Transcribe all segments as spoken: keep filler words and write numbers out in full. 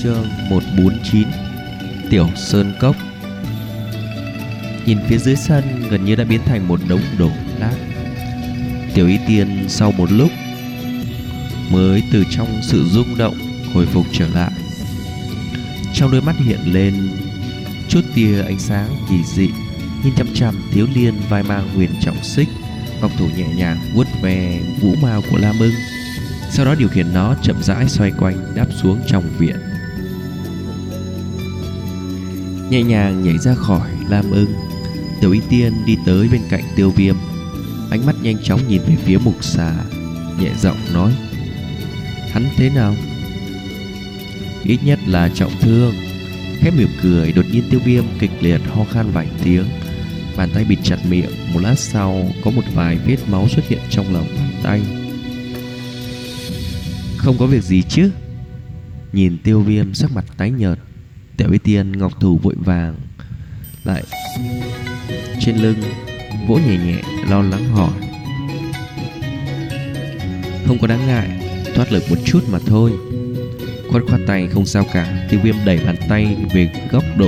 chương một bốn chín Tiểu Sơn Cốc. Nhìn phía dưới sân gần như đã biến thành một đống đổ nát. Tiểu Y Tiên sau một lúc mới từ trong sự rung động hồi phục trở lại. Trong đôi mắt hiện lên chút tia ánh sáng kỳ dị, nhìn chăm chăm Thiếu Liên vai mang huyền trọng xích, ngọc thủ nhẹ nhàng vuốt ve vũ mao của Lam Ưng, sau đó điều khiển nó chậm rãi xoay quanh đáp xuống trong viện. Nhẹ nhàng nhảy ra khỏi Lam Ưng, Tiểu Y Tiên đi tới bên cạnh Tiêu Viêm, ánh mắt nhanh chóng nhìn về phía Mục Xà, nhẹ giọng nói: hắn thế nào? Ít nhất là trọng thương. Khẽ mỉm cười, đột nhiên Tiêu Viêm kịch liệt ho khan vài tiếng, bàn tay bịt chặt miệng. Một lát sau có một vài vết máu xuất hiện trong lòng bàn tay. Không có việc gì chứ? Nhìn Tiêu Viêm sắc mặt tái nhợt, Tiểu Y Tiên ngọc thủ vội vàng lại trên lưng vỗ nhẹ nhẹ, lo lắng hỏi: không có đáng ngại, thoát lực một chút mà thôi. Khoát khoát tay: không sao cả. Tiêu Viêm đẩy bàn tay về góc độ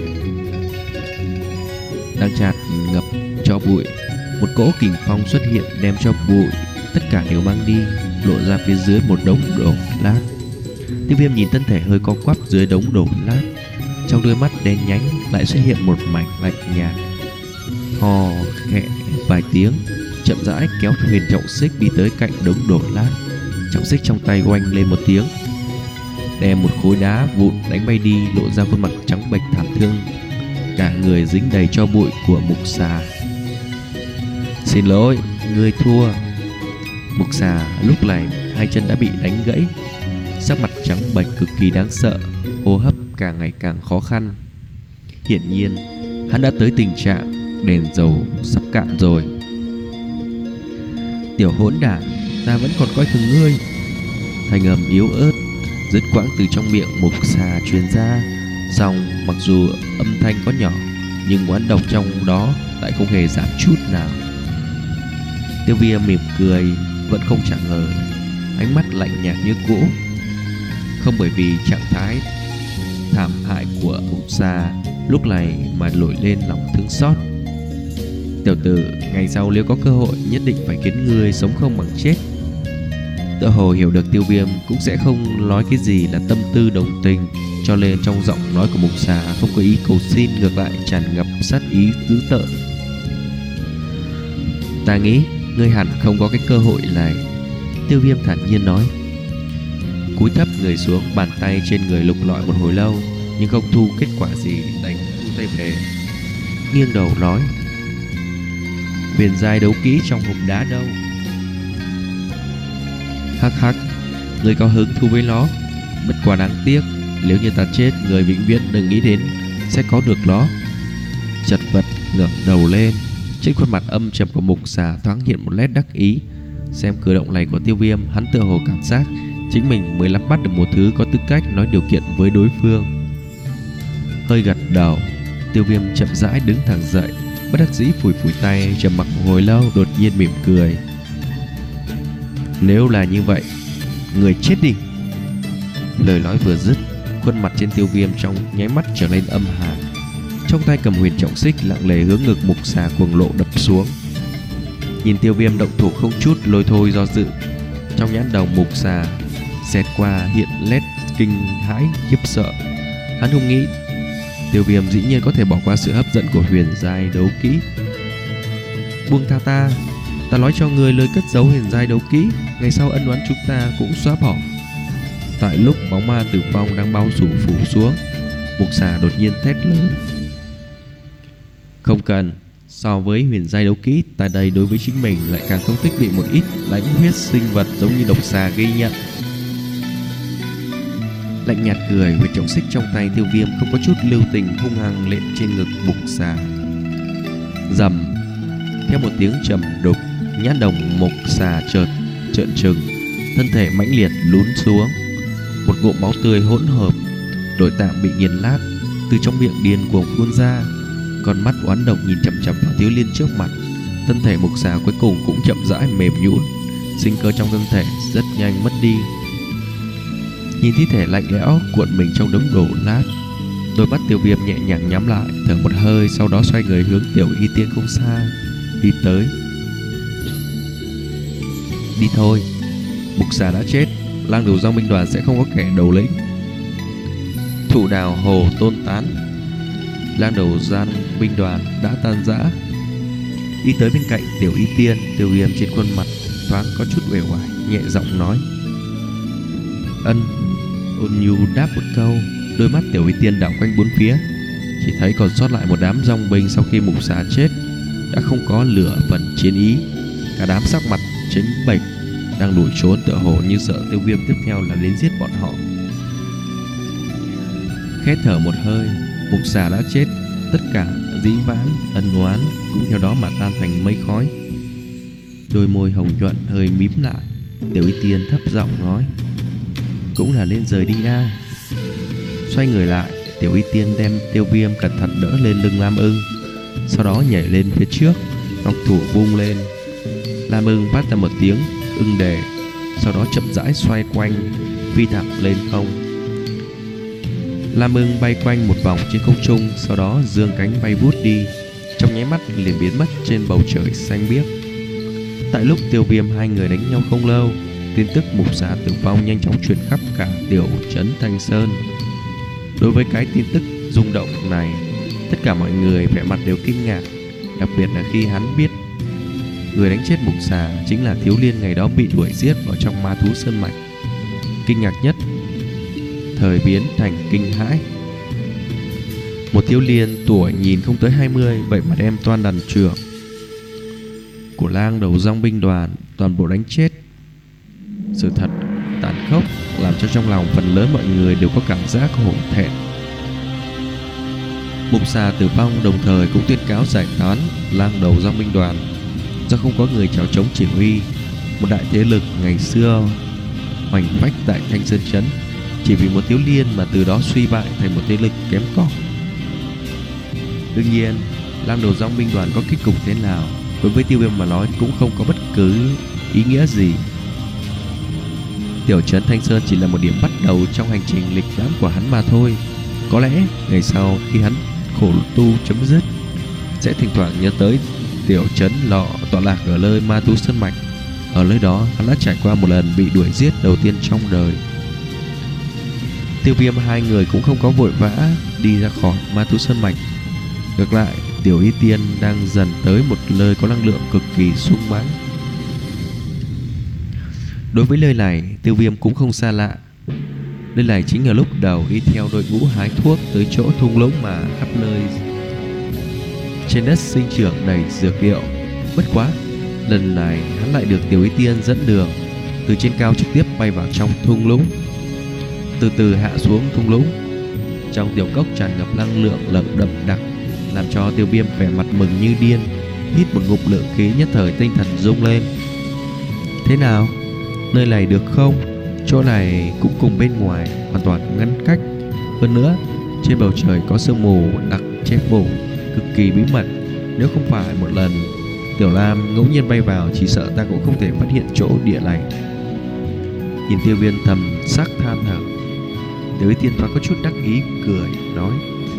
đang chạt ngập cho bụi. Một cỗ kình phong xuất hiện đem cho bụi tất cả đều mang đi, lộ ra phía dưới một đống đổ lát. Tiêu Viêm nhìn thân thể hơi co quắp dưới đống đổ lát, trong đôi mắt đen nhánh lại xuất hiện một mảnh lạnh nhạt. Hò khẽ vài tiếng, chậm rãi kéo huyền trọng xích đi tới cạnh đống đổ lát. Trọng xích trong tay oanh lên một tiếng, đem một khối đá vụn đánh bay đi, lộ ra khuôn mặt trắng bệch thảm thương, cả người dính đầy tro bụi của Mục Xà. Xin lỗi, ngươi thua. Mục Xà lúc này hai chân đã bị đánh gãy, sắc mặt trắng bệch cực kỳ đáng sợ, hô hấp càng ngày càng khó khăn. Hiển nhiên hắn đã tới tình trạng đèn dầu sắp cạn rồi. Tiểu hỗn đản, ta vẫn còn coi thường ngươi. Thanh âm yếu ớt dứt quãng từ trong miệng Mục Xà truyền ra, song mặc dù âm thanh có nhỏ nhưng oán độc trong đó lại không hề giảm chút nào. Tiêu Viêm mỉm cười, vẫn không trả lời, ánh mắt lạnh nhạt như cũ. Không bởi vì trạng thái thảm hại của Mục Xà lúc này mà nổi lên lòng thương xót. Tiểu tử, ngày sau nếu có cơ hội nhất định phải khiến ngươi sống không bằng chết. Tựa hồ hiểu được Tiêu Viêm cũng sẽ không nói cái gì là tâm tư đồng tình, cho nên trong giọng nói của Mục Xà không có ý cầu xin, ngược lại tràn ngập sát ý dữ tợn. Ta nghĩ ngươi hẳn không có cái cơ hội này, Tiêu Viêm thản nhiên nói. Cúi thấp người xuống, bàn tay trên người lục lọi một hồi lâu nhưng không thu kết quả gì, đành thu tay về, nghiêng đầu nói: huyền giai đấu kỹ trong hộp đá đâu? Hắc hắc, người có hứng thú với nó, bất quá đáng tiếc, nếu như ta chết, người vĩnh viễn đừng nghĩ đến sẽ có được nó. Chật vật ngẩng đầu lên, trên khuôn mặt âm trầm của Mục Xà thoáng hiện một nét đắc ý. Xem cử động này của Tiêu Viêm, hắn tựa hồ cảm giác chính mình mới nắm bắt được một thứ có tư cách nói điều kiện với đối phương. Hơi gật đầu, Tiêu Viêm chậm rãi đứng thẳng dậy, bất đắc dĩ phủi phủi tay, trầm mặc một hồi lâu, đột nhiên mỉm cười: nếu là như vậy, người chết đi. Lời nói vừa dứt, khuôn mặt trên Tiêu Viêm trong nháy mắt trở nên âm hàn, trong tay cầm huyền trọng xích lặng lẽ hướng ngực Mục Xà cuồng lộ đập xuống. Nhìn Tiêu Viêm động thủ không chút lôi thôi do dự, trong nhãn đầu Mục Xà xẹt qua hiện nét kinh hãi khiếp sợ. Hắn không nghĩ Tiêu Viêm dĩ nhiên có thể bỏ qua sự hấp dẫn của huyền giai đấu kỹ. Buông tha ta, ta nói cho người lời cất giấu huyền giai đấu kỹ, ngày sau ân oán chúng ta cũng xóa bỏ. Tại lúc bóng ma tử vong đang bao phủ phủ xuống, Mục Xà đột nhiên thét lớn: không cần. So với huyền giai đấu kỹ, ta đây đối với chính mình lại càng không thích bị một ít lãnh huyết sinh vật giống như độc xà gây nhận. Lạnh nhạt cười, huyền trọng xích trong tay Tiêu Viêm không có chút lưu tình hung hăng lện trên ngực Mục Xà. Rầm, theo một tiếng trầm đục, nhãn đồng Mục Xà chợt trợn trừng, thân thể mãnh liệt lún xuống, một ngụm máu tươi hỗn hợp, nội tạng bị nghiền nát từ trong miệng điên cuồng phun ra. Con mắt oán độc nhìn chằm chằm vào Thiếu Liên trước mặt, thân thể Mục Xà cuối cùng cũng chậm rãi mềm nhũn, sinh cơ trong thân thể rất nhanh mất đi. Nhìn thi thể lạnh lẽo cuộn mình trong đống đổ nát, đôi mắt Tiêu Viêm nhẹ nhàng nhắm lại, thở một hơi, sau đó xoay người hướng Tiểu Y Tiên không xa đi tới. Đi thôi, mục xà đã chết, lang đầu dòng binh đoàn sẽ không có kẻ đầu lĩnh. Thụ đào hồ tôn tán, lang đầu gian binh đoàn đã tan rã. Đi tới bên cạnh Tiểu Y Tiên, Tiêu Viêm trên khuôn mặt thoáng có chút uể oải, nhẹ giọng nói. Ân. Ôn nhu đáp một câu, đôi mắt Tiểu Y Tiên đảo quanh bốn phía, chỉ thấy còn sót lại một đám dòng binh sau khi mục xà chết đã không có lửa phần chiến ý, cả đám sắc mặt trắng bệch, đang đuổi trốn, tựa hồ như sợ Tiêu Viêm tiếp theo là đến giết bọn họ. Khẽ thở một hơi, mục xà đã chết, tất cả dĩ vãng ân oán cũng theo đó mà tan thành mây khói. Đôi môi hồng nhuận hơi mím lại, Tiểu Y Tiên thấp giọng nói. Cũng là nên rời đi a. Xoay người lại, Tiểu Y Tiên đem Tiêu Viêm cẩn thận đỡ lên lưng Lam Ưng, sau đó nhảy lên phía trước, ngọc thủ vung lên. Lam Ưng phát ra một tiếng ưng đề, sau đó chậm rãi xoay quanh, phi thẳng lên không. Lam Ưng bay quanh một vòng trên không trung, sau đó dương cánh bay vút đi, trong nháy mắt liền biến mất trên bầu trời xanh biếc. Tại lúc Tiêu Viêm hai người đánh nhau không lâu, tin tức mục xà tử vong nhanh chóng truyền khắp cả tiểu trấn Thanh Sơn. Đối với cái tin tức rung động này, tất cả mọi người vẻ mặt đều kinh ngạc, đặc biệt là khi hắn biết người đánh chết mục xà chính là Thiếu Liên ngày đó bị đuổi giết vào trong ma thú sơn mạch. Kinh ngạc nhất thời biến thành kinh hãi. Một Thiếu Liên tuổi nhìn không tới hai mươi, vậy mà đem toàn đàn trưởng của lang đầu dòng binh đoàn toàn bộ đánh chết. Sự thật tàn khốc làm cho trong lòng phần lớn mọi người đều có cảm giác hổ thẹn. Mục xà tử vong đồng thời cũng tuyên cáo giải tán lang đầu dòng binh đoàn. Do không có người chèo chống chỉ huy, một đại thế lực ngày xưa hoành phách tại Thanh Sơn trấn, chỉ vì một Thiếu Liên mà từ đó suy bại thành một thế lực kém cỏi. Đương nhiên, lang đầu dòng binh đoàn có kết cục thế nào, đối với Tiêu Viêm mà nói cũng không có bất cứ ý nghĩa gì. Tiểu trấn Thanh Sơn chỉ là một điểm bắt đầu trong hành trình lịch lãm của hắn mà thôi. Có lẽ ngày sau khi hắn khổ tu chấm dứt, sẽ thỉnh thoảng nhớ tới tiểu trấn lọ tọa lạc ở nơi ma thú sơn mạch. Ở nơi đó hắn đã trải qua một lần bị đuổi giết đầu tiên trong đời. Tiêu Viêm hai người cũng không có vội vã đi ra khỏi ma thú sơn mạch. Ngược lại, Tiểu Y Tiên đang dần tới một nơi có năng lượng cực kỳ sung mãn. Đối với nơi này, Tiêu Viêm cũng không xa lạ. Nơi này chính là lúc đầu đi theo đội ngũ hái thuốc tới chỗ thung lũng mà khắp nơi trên đất sinh trưởng đầy dược liệu. Bất quá, lần này hắn lại được Tiểu Y Tiên dẫn đường, từ trên cao trực tiếp bay vào trong thung lũng, từ từ hạ xuống thung lũng. Trong tiểu cốc tràn ngập năng lượng lợn đậm đặc, làm cho Tiêu Viêm vẻ mặt mừng như điên, hít một ngụm lượng khí, nhất thời tinh thần rung lên. Thế nào? Nơi này được không? Chỗ này cũng cùng bên ngoài hoàn toàn ngăn cách. Hơn nữa, trên bầu trời có sương mù đặc che phủ, cực kỳ bí mật. Nếu không phải một lần Tiểu Lam ngẫu nhiên bay vào, chỉ sợ ta cũng không thể phát hiện chỗ địa này. Nhìn Tiêu Viêm thầm sắc than thở, Tiểu Y Tiên thoáng có chút đắc ý cười nói.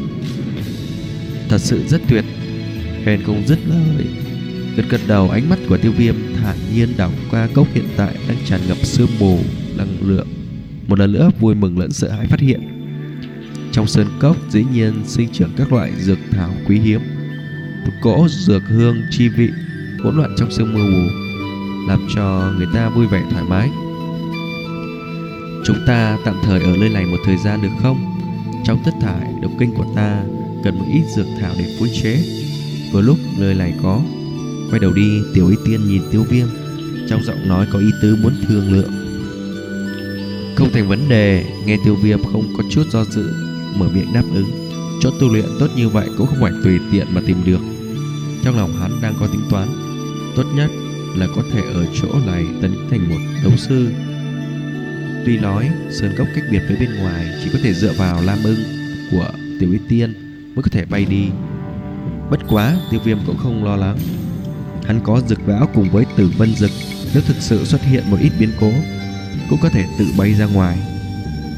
Thật sự rất tuyệt. Khen không dứt lời. Gật gật đầu, ánh mắt của Tiêu Viêm thản nhiên đảo qua cốc hiện tại đang tràn ngập sương mù năng lượng. Một lần nữa vui mừng lẫn sợ hãi phát hiện, trong sơn cốc dĩ nhiên sinh trưởng các loại dược thảo quý hiếm. Một cỗ dược hương chi vị hỗn loạn trong sương mù, làm cho người ta vui vẻ thoải mái. Chúng ta tạm thời ở nơi này một thời gian được không? Trong thất thải độc kinh của ta cần một ít dược thảo để phối chế. Vừa lúc nơi này có. Quay đầu đi, Tiểu Y Tiên nhìn Tiêu Viêm, trong giọng nói có ý tứ muốn thương lượng. Không thành vấn đề. Nghe Tiêu Viêm không có chút do dự, mở miệng đáp ứng. Chỗ tu luyện tốt như vậy cũng không phải tùy tiện mà tìm được. Trong lòng hắn đang có tính toán, tốt nhất là có thể ở chỗ này tấn thành một đấu sư. Tuy nói sơn cốc cách biệt với bên ngoài, chỉ có thể dựa vào Lam Ưng của Tiểu Y Tiên mới có thể bay đi. Bất quá Tiêu Viêm cũng không lo lắng. Hắn có dược lão cùng với Tử Vân Dực, nếu thực sự xuất hiện một ít biến cố cũng có thể tự bay ra ngoài.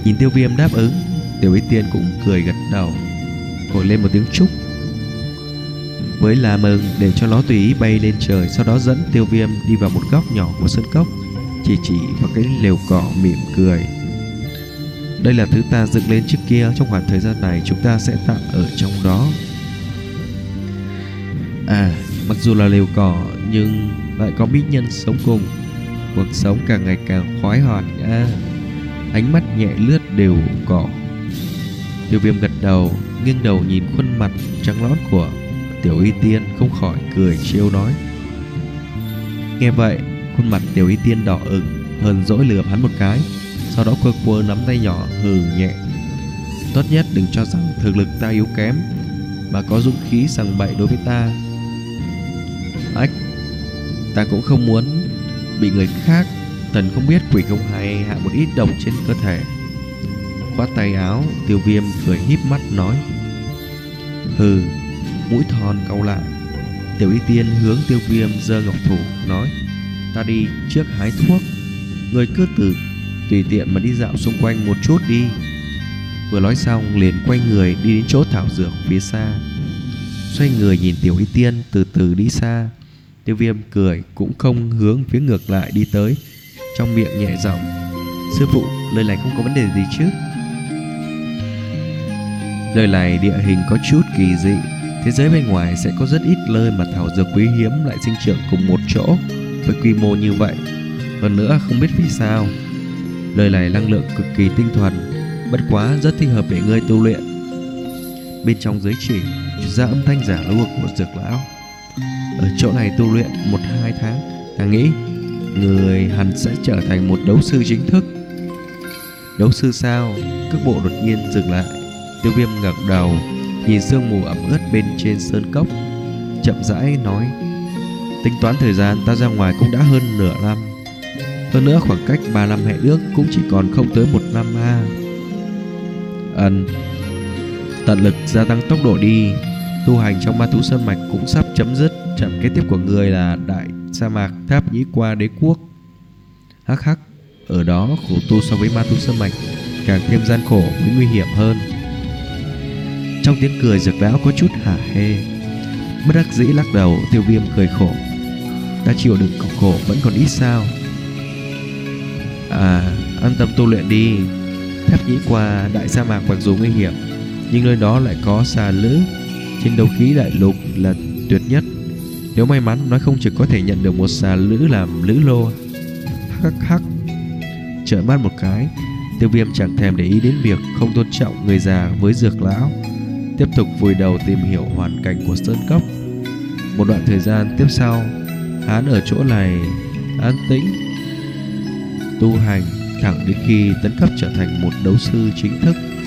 Nhìn Tiêu Viêm đáp ứng, Tiểu Y Tiên cũng cười gật đầu, thổi lên một tiếng chúc với là mừng để cho nó tùy ý bay lên trời. Sau đó dẫn Tiêu Viêm đi vào một góc nhỏ của sơn cốc, chỉ chỉ vào cái lều cỏ mỉm cười. Đây là thứ ta dựng lên trước kia, trong khoảng thời gian này chúng ta sẽ tạm ở trong đó. À, mặc dù là lều cỏ nhưng lại có mỹ nhân sống cùng, cuộc sống càng ngày càng khoái hoạt nha. Ánh mắt nhẹ lướt đều cỏ. Tiêu Viêm gật đầu, nghiêng đầu nhìn khuôn mặt trắng nõn của Tiểu Y Tiên, không khỏi cười trêu nói. Nghe vậy, khuôn mặt Tiểu Y Tiên đỏ ửng, hờn dỗi lườm hắn một cái, sau đó quơ quơ nắm tay nhỏ hừ nhẹ. Tốt nhất đừng cho rằng thực lực ta yếu kém mà có dũng khí sằng bậy đối với ta. Ách, ta cũng không muốn bị người khác thần không biết quỷ không hay hạ một ít độc trên cơ thể. Khoát tay áo, Tiêu Viêm cười híp mắt nói. Hừ, mũi thon cau lại. Tiểu Y Tiên hướng Tiêu Viêm giơ ngọc thủ nói. Ta đi trước hái thuốc, người cứ từ tùy tiện mà đi dạo xung quanh một chút đi. Vừa nói xong liền quay người đi đến chỗ thảo dược phía xa. Xoay người nhìn Tiểu Y Tiên từ từ đi xa. Tiêu Viêm cười cũng không hướng phía ngược lại đi tới, trong miệng nhẹ giọng. Sư phụ, lời này không có vấn đề gì chứ? Lời này địa hình có chút kỳ dị, thế giới bên ngoài sẽ có rất ít nơi mà thảo dược quý hiếm lại sinh trưởng cùng một chỗ với quy mô như vậy. Hơn nữa không biết vì sao lời này năng lượng cực kỳ tinh thuần, bất quá rất thích hợp để ngươi tu luyện. Bên trong giới chỉ truyền ra âm thanh giả lua của dược lão. Ở chỗ này tu luyện một hai tháng, ta nghĩ người hẳn sẽ trở thành một đấu sư chính thức. Đấu sư sao? Cước bộ đột nhiên dừng lại. Tiêu Viêm ngẩng đầu nhìn sương mù ẩm ướt bên trên sơn cốc, chậm rãi nói. Tính toán thời gian ta ra ngoài cũng đã hơn nửa năm. Hơn nữa khoảng cách ba năm hẹn ước cũng chỉ còn không tới một năm ha. Ừm, tận lực gia tăng tốc độ đi. Tu hành trong Ma Thú Sơn Mạch cũng sắp chấm dứt. Chặng kế tiếp của người là Đại Sa Mạc Tháp Nhĩ Qua Đế Quốc. Hắc hắc, ở đó khổ tu so với Ma Thú Sơn Mạch càng thêm gian khổ với nguy hiểm hơn. Trong tiếng cười dược lão có chút hả hê. Bất đắc dĩ lắc đầu, Tiêu Viêm cười khổ. Ta chịu đựng cực khổ vẫn còn ít sao? À, an tâm tu luyện đi. Tháp Nhĩ Qua Đại Sa Mạc mặc dù nguy hiểm, nhưng nơi đó lại có xà lữ trên đấu khí đại lục là tuyệt nhất. Nếu may mắn nói không chừng có thể nhận được một xà lữ làm lữ lô. Hắc hắc. Trợn mắt một cái, Tiêu Viêm chẳng thèm để ý đến việc không tôn trọng người già với dược lão, tiếp tục vùi đầu tìm hiểu hoàn cảnh của sơn cốc. Một đoạn thời gian tiếp sau, hắn ở chỗ này an tĩnh tu hành thẳng đến khi tấn cấp trở thành một đấu sư chính thức.